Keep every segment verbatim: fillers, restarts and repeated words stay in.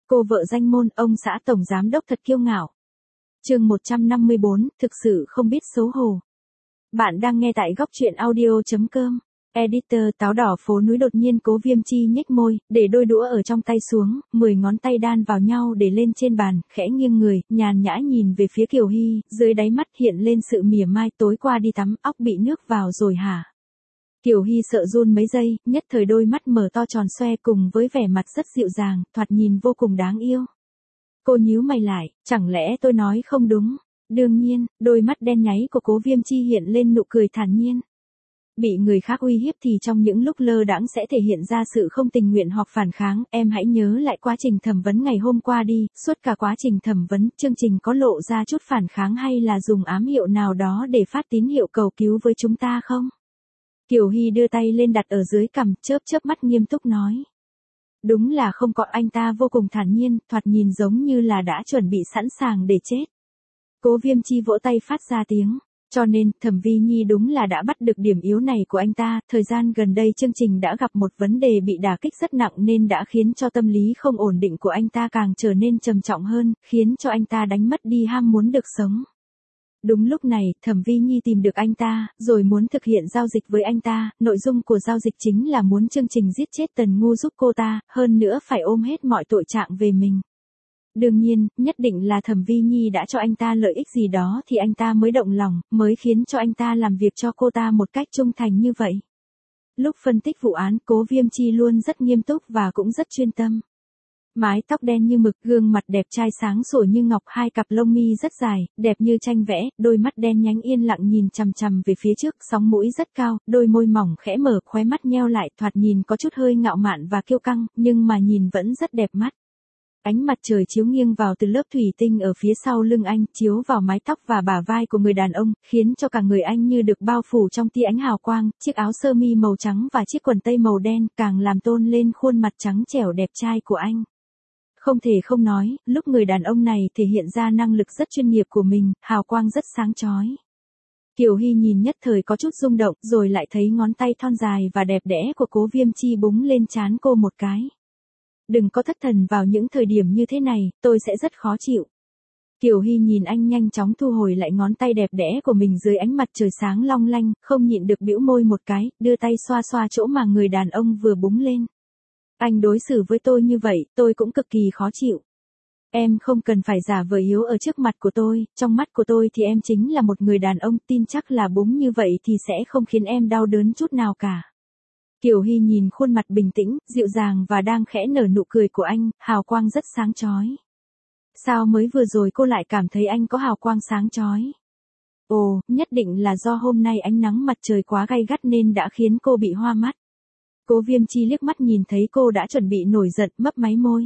Cô vợ danh môn, ông xã tổng giám đốc thật kiêu ngạo. Chương một trăm năm mươi bốn, thực sự không biết xấu hổ. Bạn đang nghe tại góc truyện audio chấm com. Editor táo đỏ phố núi. Đột nhiên Cố Viêm Chi nhếch môi, để đôi đũa ở trong tay xuống, mười ngón tay đan vào nhau để lên trên bàn, khẽ nghiêng người, nhàn nhã nhìn về phía Kiều Hy, dưới đáy mắt hiện lên sự mỉa mai. Tối qua đi tắm, óc bị nước vào rồi hả? Kiều Hy sợ run mấy giây, nhất thời đôi mắt mở to tròn xoe cùng với vẻ mặt rất dịu dàng, thoạt nhìn vô cùng đáng yêu. Cô nhíu mày lại, chẳng lẽ tôi nói không đúng? Đương nhiên, đôi mắt đen nháy của Cố Viêm Chi hiện lên nụ cười thản nhiên. Bị người khác uy hiếp thì trong những lúc lơ đãng sẽ thể hiện ra sự không tình nguyện hoặc phản kháng. Em hãy nhớ lại quá trình thẩm vấn ngày hôm qua đi, suốt cả quá trình thẩm vấn, chương trình có lộ ra chút phản kháng hay là dùng ám hiệu nào đó để phát tín hiệu cầu cứu với chúng ta không? Kiều Hy đưa tay lên đặt ở dưới cằm, chớp chớp mắt nghiêm túc nói. Đúng là không có. Anh ta vô cùng thản nhiên, thoạt nhìn giống như là đã chuẩn bị sẵn sàng để chết. Cố Viêm Chi vỗ tay phát ra tiếng. Cho nên, Thẩm Vi Nhi đúng là đã bắt được điểm yếu này của anh ta. Thời gian gần đây chương trình đã gặp một vấn đề bị đả kích rất nặng nên đã khiến cho tâm lý không ổn định của anh ta càng trở nên trầm trọng hơn, khiến cho anh ta đánh mất đi ham muốn được sống. Đúng lúc này, Thẩm Vi Nhi tìm được anh ta, rồi muốn thực hiện giao dịch với anh ta. Nội dung của giao dịch chính là muốn chương trình giết chết Tần Ngu giúp cô ta, hơn nữa phải ôm hết mọi tội trạng về mình. Đương nhiên, nhất định là Thẩm Vi Nhi đã cho anh ta lợi ích gì đó thì anh ta mới động lòng, mới khiến cho anh ta làm việc cho cô ta một cách trung thành như vậy. Lúc phân tích vụ án, Cố Viêm Chi luôn rất nghiêm túc và cũng rất chuyên tâm. Mái tóc đen như mực, gương mặt đẹp trai sáng sủa như ngọc, hai cặp lông mi rất dài, đẹp như tranh vẽ, đôi mắt đen nhánh yên lặng nhìn chằm chằm về phía trước, sóng mũi rất cao, đôi môi mỏng khẽ mở, khóe mắt nheo lại, thoạt nhìn có chút hơi ngạo mạn và kiêu căng, nhưng mà nhìn vẫn rất đẹp mắt. Ánh mặt trời chiếu nghiêng vào từ lớp thủy tinh ở phía sau lưng anh, chiếu vào mái tóc và bả vai của người đàn ông, khiến cho cả người anh như được bao phủ trong tia ánh hào quang. Chiếc áo sơ mi màu trắng và chiếc quần tây màu đen càng làm tôn lên khuôn mặt trắng trẻo đẹp trai của anh. Không thể không nói, lúc người đàn ông này thể hiện ra năng lực rất chuyên nghiệp của mình, hào quang rất sáng chói. Kiều Hy nhìn nhất thời có chút rung động, rồi lại thấy ngón tay thon dài và đẹp đẽ của Cố Viêm Chi búng lên trán cô một cái. Đừng có thất thần vào những thời điểm như thế này, tôi sẽ rất khó chịu. Kiều Hy nhìn anh nhanh chóng thu hồi lại ngón tay đẹp đẽ của mình dưới ánh mặt trời sáng long lanh, không nhịn được bĩu môi một cái, đưa tay xoa xoa chỗ mà người đàn ông vừa búng lên. Anh đối xử với tôi như vậy, tôi cũng cực kỳ khó chịu. Em không cần phải giả vờ yếu ở trước mặt của tôi, trong mắt của tôi thì em chính là một người đàn ông, tin chắc là búng như vậy thì sẽ không khiến em đau đớn chút nào cả. Kiều Hy nhìn khuôn mặt bình tĩnh, dịu dàng và đang khẽ nở nụ cười của anh, hào quang rất sáng chói. Sao mới vừa rồi cô lại cảm thấy anh có hào quang sáng chói? Ồ, nhất định là do hôm nay ánh nắng mặt trời quá gay gắt nên đã khiến cô bị hoa mắt. Cố Viêm Chi liếc mắt nhìn thấy cô đã chuẩn bị nổi giận, mấp máy môi.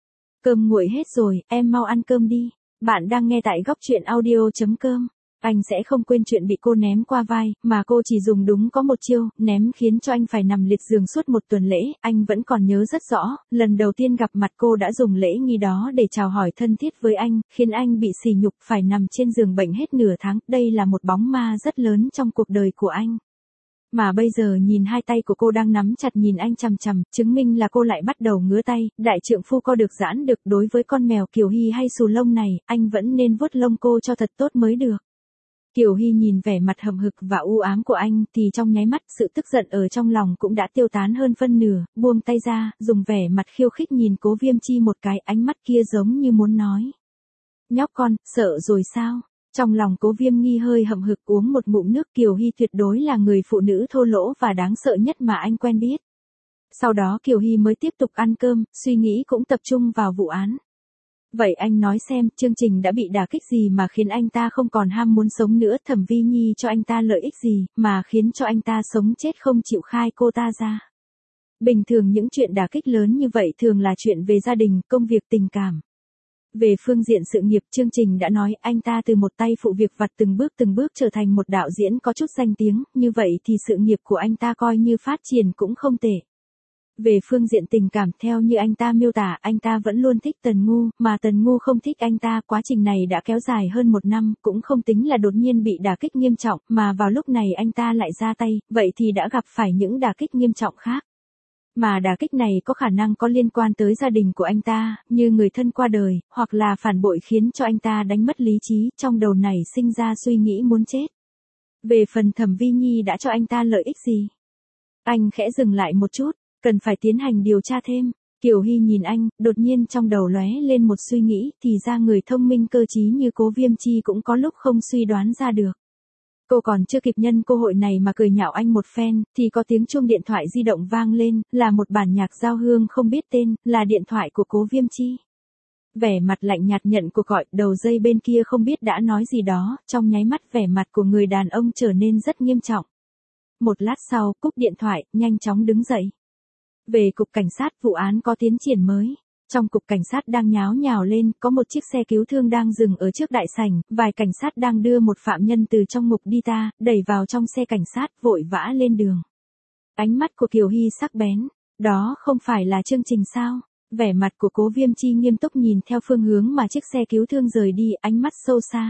Cơm nguội hết rồi, em mau ăn cơm đi. Bạn đang nghe tại góc truyện audio chấm com. Anh sẽ không quên chuyện bị cô ném qua vai, mà cô chỉ dùng đúng có một chiêu, ném khiến cho anh phải nằm liệt giường suốt một tuần lễ. Anh vẫn còn nhớ rất rõ, lần đầu tiên gặp mặt cô đã dùng lễ nghi đó để chào hỏi thân thiết với anh, khiến anh bị sỉ nhục phải nằm trên giường bệnh hết nửa tháng. Đây là một bóng ma rất lớn trong cuộc đời của anh. Mà bây giờ nhìn hai tay của cô đang nắm chặt nhìn anh chằm chằm, chứng minh là cô lại bắt đầu ngứa tay. Đại trượng phu co được giãn được, đối với con mèo Kiều Hy hay xù lông này, anh vẫn nên vuốt lông cô cho thật tốt mới được. Kiều Hy nhìn vẻ mặt hậm hực và u ám của anh thì trong nháy mắt sự tức giận ở trong lòng cũng đã tiêu tán hơn phân nửa, buông tay ra, dùng vẻ mặt khiêu khích nhìn Cố Viêm Chi một cái, ánh mắt kia giống như muốn nói. Nhóc con, sợ rồi sao? Trong lòng Cố Viêm Nghi hơi hậm hực uống một ngụm nước. Kiều Hy tuyệt đối là người phụ nữ thô lỗ và đáng sợ nhất mà anh quen biết. Sau đó Kiều Hy mới tiếp tục ăn cơm, suy nghĩ cũng tập trung vào vụ án. Vậy anh nói xem, chương trình đã bị đả kích gì mà khiến anh ta không còn ham muốn sống nữa? Thẩm Vi Nhi cho anh ta lợi ích gì, mà khiến cho anh ta sống chết không chịu khai cô ta ra? Bình thường những chuyện đả kích lớn như vậy thường là chuyện về gia đình, công việc, tình cảm. Về phương diện sự nghiệp, chương trình đã nói anh ta từ một tay phụ việc vặt từng bước từng bước trở thành một đạo diễn có chút danh tiếng, như vậy thì sự nghiệp của anh ta coi như phát triển cũng không tệ. Về phương diện tình cảm, theo như anh ta miêu tả, anh ta vẫn luôn thích Tần Ngu, mà Tần Ngu không thích anh ta. Quá trình này đã kéo dài hơn một năm, cũng không tính là đột nhiên bị đả kích nghiêm trọng, mà vào lúc này anh ta lại ra tay, vậy thì đã gặp phải những đả kích nghiêm trọng khác. Mà đả kích này có khả năng có liên quan tới gia đình của anh ta, như người thân qua đời, hoặc là phản bội khiến cho anh ta đánh mất lý trí, trong đầu này sinh ra suy nghĩ muốn chết. Về phần Thẩm Vi Nhi đã cho anh ta lợi ích gì? Anh khẽ dừng lại một chút, cần phải tiến hành điều tra thêm. Kiều Hy nhìn anh, đột nhiên trong đầu lóe lên một suy nghĩ, thì ra người thông minh cơ trí như Cố Viêm Chi cũng có lúc không suy đoán ra được. Cô còn chưa kịp nhân cơ hội này mà cười nhạo anh một phen, thì có tiếng chuông điện thoại di động vang lên, là một bản nhạc giao hương không biết tên, là điện thoại của Cố Viêm Chi. Vẻ mặt lạnh nhạt nhận cuộc gọi, đầu dây bên kia không biết đã nói gì đó, trong nháy mắt vẻ mặt của người đàn ông trở nên rất nghiêm trọng. Một lát sau, cúp điện thoại, nhanh chóng đứng dậy. Về cục cảnh sát, vụ án có tiến triển mới. Trong cục cảnh sát đang nháo nhào lên, có một chiếc xe cứu thương đang dừng ở trước đại sảnh, vài cảnh sát đang đưa một phạm nhân từ trong ngục đi ta, đẩy vào trong xe cảnh sát, vội vã lên đường. Ánh mắt của Kiều Hy sắc bén, đó không phải là chương trình sao? Vẻ mặt của Cố Viêm Chi nghiêm túc nhìn theo phương hướng mà chiếc xe cứu thương rời đi, ánh mắt sâu xa.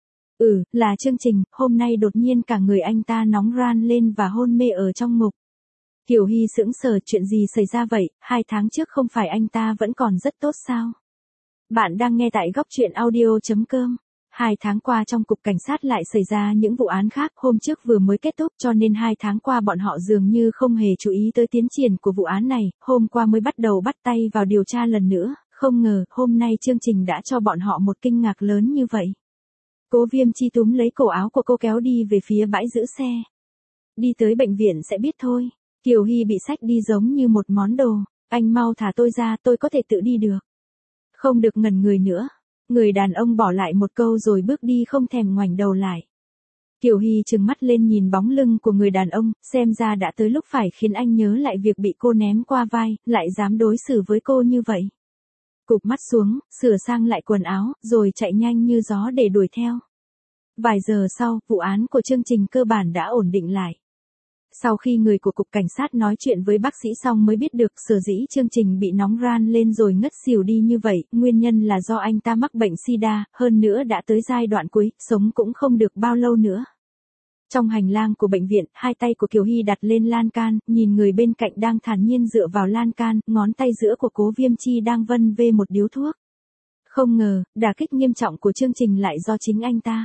Ừ, là chương trình, hôm nay đột nhiên cả người anh ta nóng ran lên và hôn mê ở trong ngục. Kiều Hy sững sờ, chuyện gì xảy ra vậy, hai tháng trước không phải anh ta vẫn còn rất tốt sao? Bạn đang nghe tại góc truyện audio chấm com. Hai tháng qua trong cục cảnh sát lại xảy ra những vụ án khác, hôm trước vừa mới kết thúc cho nên hai tháng qua bọn họ dường như không hề chú ý tới tiến triển của vụ án này, hôm qua mới bắt đầu bắt tay vào điều tra lần nữa, không ngờ hôm nay chương trình đã cho bọn họ một kinh ngạc lớn như vậy. Cố Viêm Chi túm lấy cổ áo của cô kéo đi về phía bãi giữ xe. Đi tới bệnh viện sẽ biết thôi. Kiều Hy bị xách đi giống như một món đồ, anh mau thả tôi ra, tôi có thể tự đi được. Không được ngẩn người nữa. Người đàn ông bỏ lại một câu rồi bước đi không thèm ngoảnh đầu lại. Kiều Hy trừng mắt lên nhìn bóng lưng của người đàn ông, xem ra đã tới lúc phải khiến anh nhớ lại việc bị cô ném qua vai, lại dám đối xử với cô như vậy. Cụp mắt xuống, sửa sang lại quần áo, rồi chạy nhanh như gió để đuổi theo. Vài giờ sau, vụ án của chương trình cơ bản đã ổn định lại. Sau khi người của cục cảnh sát nói chuyện với bác sĩ xong mới biết được sở dĩ chương trình bị nóng ran lên rồi ngất xỉu đi như vậy, nguyên nhân là do anh ta mắc bệnh sida, hơn nữa đã tới giai đoạn cuối, sống cũng không được bao lâu nữa. Trong hành lang của bệnh viện, hai tay của Kiều Hy đặt lên lan can, nhìn người bên cạnh đang thản nhiên dựa vào lan can, ngón tay giữa của Cố Viêm Chi đang vân vê một điếu thuốc. Không ngờ, đả kích nghiêm trọng của chương trình lại do chính anh ta.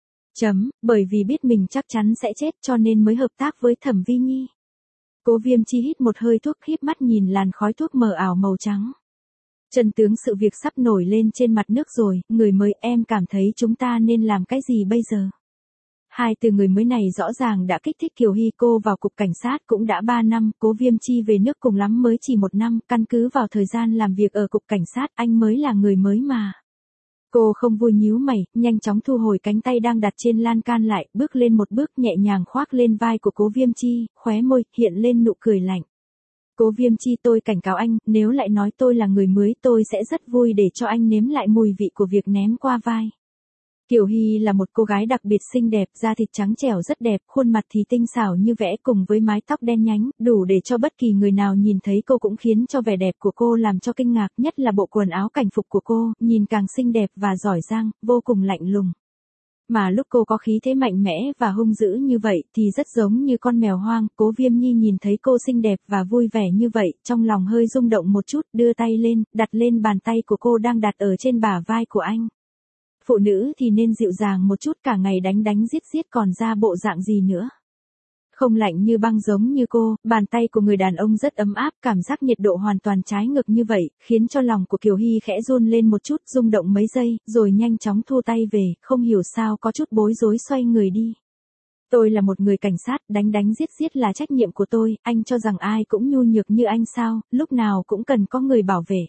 Chấm, bởi vì biết mình chắc chắn sẽ chết cho nên mới hợp tác với Thẩm Vi Nhi. Cố Viêm Chi hít một hơi thuốc, híp mắt nhìn làn khói thuốc mờ ảo màu trắng. Chân tướng sự việc sắp nổi lên trên mặt nước rồi, người mới, em cảm thấy chúng ta nên làm cái gì bây giờ? Hai từ người mới này rõ ràng đã kích thích Kiều Hy. Cô vào cục cảnh sát cũng đã ba năm, Cố Viêm Chi về nước cùng lắm mới chỉ một năm, căn cứ vào thời gian làm việc ở cục cảnh sát, anh mới là người mới mà. Cô không vui nhíu mày, nhanh chóng thu hồi cánh tay đang đặt trên lan can lại, bước lên một bước nhẹ nhàng khoác lên vai của Cố Viêm Chi, khóe môi hiện lên nụ cười lạnh. Cố Viêm Chi, tôi cảnh cáo anh, nếu lại nói tôi là người mới tôi sẽ rất vui để cho anh nếm lại mùi vị của việc ném qua vai. Kiều Hy là một cô gái đặc biệt xinh đẹp, da thịt trắng trẻo rất đẹp, khuôn mặt thì tinh xảo như vẽ cùng với mái tóc đen nhánh, đủ để cho bất kỳ người nào nhìn thấy cô cũng khiến cho vẻ đẹp của cô làm cho kinh ngạc, nhất là bộ quần áo cảnh phục của cô, nhìn càng xinh đẹp và giỏi giang, vô cùng lạnh lùng. Mà lúc cô có khí thế mạnh mẽ và hung dữ như vậy thì rất giống như con mèo hoang. Cố Viêm Nhi nhìn thấy cô xinh đẹp và vui vẻ như vậy, trong lòng hơi rung động một chút, đưa tay lên, đặt lên bàn tay của cô đang đặt ở trên bả vai của anh. Phụ nữ thì nên dịu dàng một chút, cả ngày đánh đánh giết giết còn ra bộ dạng gì nữa. Không lạnh như băng giống như cô, bàn tay của người đàn ông rất ấm áp, cảm giác nhiệt độ hoàn toàn trái ngược như vậy, khiến cho lòng của Kiều Hy khẽ run lên một chút, rung động mấy giây, rồi nhanh chóng thu tay về, không hiểu sao có chút bối rối xoay người đi. Tôi là một người cảnh sát, đánh đánh giết giết là trách nhiệm của tôi, anh cho rằng ai cũng nhu nhược như anh sao, lúc nào cũng cần có người bảo vệ.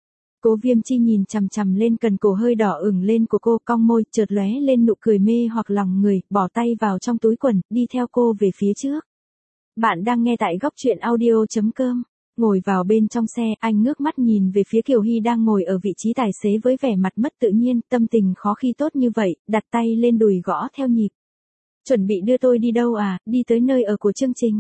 Cố Viêm Chi nhìn chằm chằm lên cần cổ hơi đỏ ửng lên của cô, cong môi, chợt lóe lên nụ cười mê hoặc lòng người, bỏ tay vào trong túi quần, đi theo cô về phía trước. Bạn đang nghe tại góc truyện audio chấm com. Ngồi vào bên trong xe, anh ngước mắt nhìn về phía Kiều Hy đang ngồi ở vị trí tài xế với vẻ mặt mất tự nhiên, tâm tình khó khi tốt như vậy, đặt tay lên đùi gõ theo nhịp. Chuẩn bị đưa tôi đi đâu à, đi tới nơi ở của chương trình.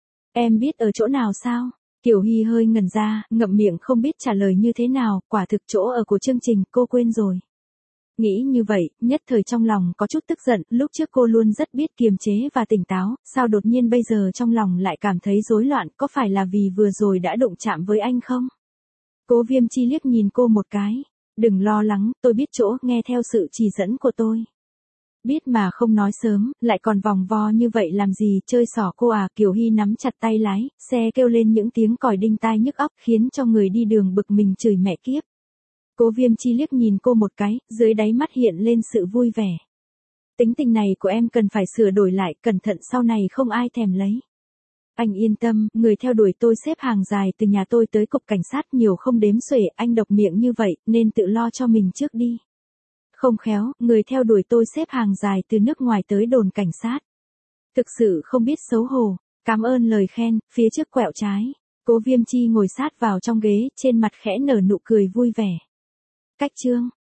Em biết ở chỗ nào sao? Kiều Hy hơi ngẩn ra, ngậm miệng không biết trả lời như thế nào, quả thực chỗ ở của chương trình cô quên rồi. Nghĩ như vậy, nhất thời trong lòng có chút tức giận, lúc trước cô luôn rất biết kiềm chế và tỉnh táo, sao đột nhiên bây giờ trong lòng lại cảm thấy rối loạn, có phải là vì vừa rồi đã đụng chạm với anh không? Cố Viêm Chi liếc nhìn cô một cái. Đừng lo lắng, tôi biết chỗ, nghe theo sự chỉ dẫn của tôi. Biết mà không nói sớm, lại còn vòng vo như vậy làm gì, chơi xỏ cô à. Kiều Hy nắm chặt tay lái, xe kêu lên những tiếng còi đinh tai nhức óc, khiến cho người đi đường bực mình chửi mẹ kiếp. Cố Viêm Chi liếc nhìn cô một cái, dưới đáy mắt hiện lên sự vui vẻ. Tính tình này của em cần phải sửa đổi lại, cẩn thận sau này không ai thèm lấy. Anh yên tâm, người theo đuổi tôi xếp hàng dài từ nhà tôi tới cục cảnh sát nhiều không đếm xuể, anh độc miệng như vậy, nên tự lo cho mình trước đi. Không khéo, người theo đuổi tôi xếp hàng dài từ nước ngoài tới đồn cảnh sát. Thực sự không biết xấu hổ. Cảm ơn lời khen, phía trước quẹo trái. Cố Viêm Chi ngồi sát vào trong ghế, trên mặt khẽ nở nụ cười vui vẻ. Cách chương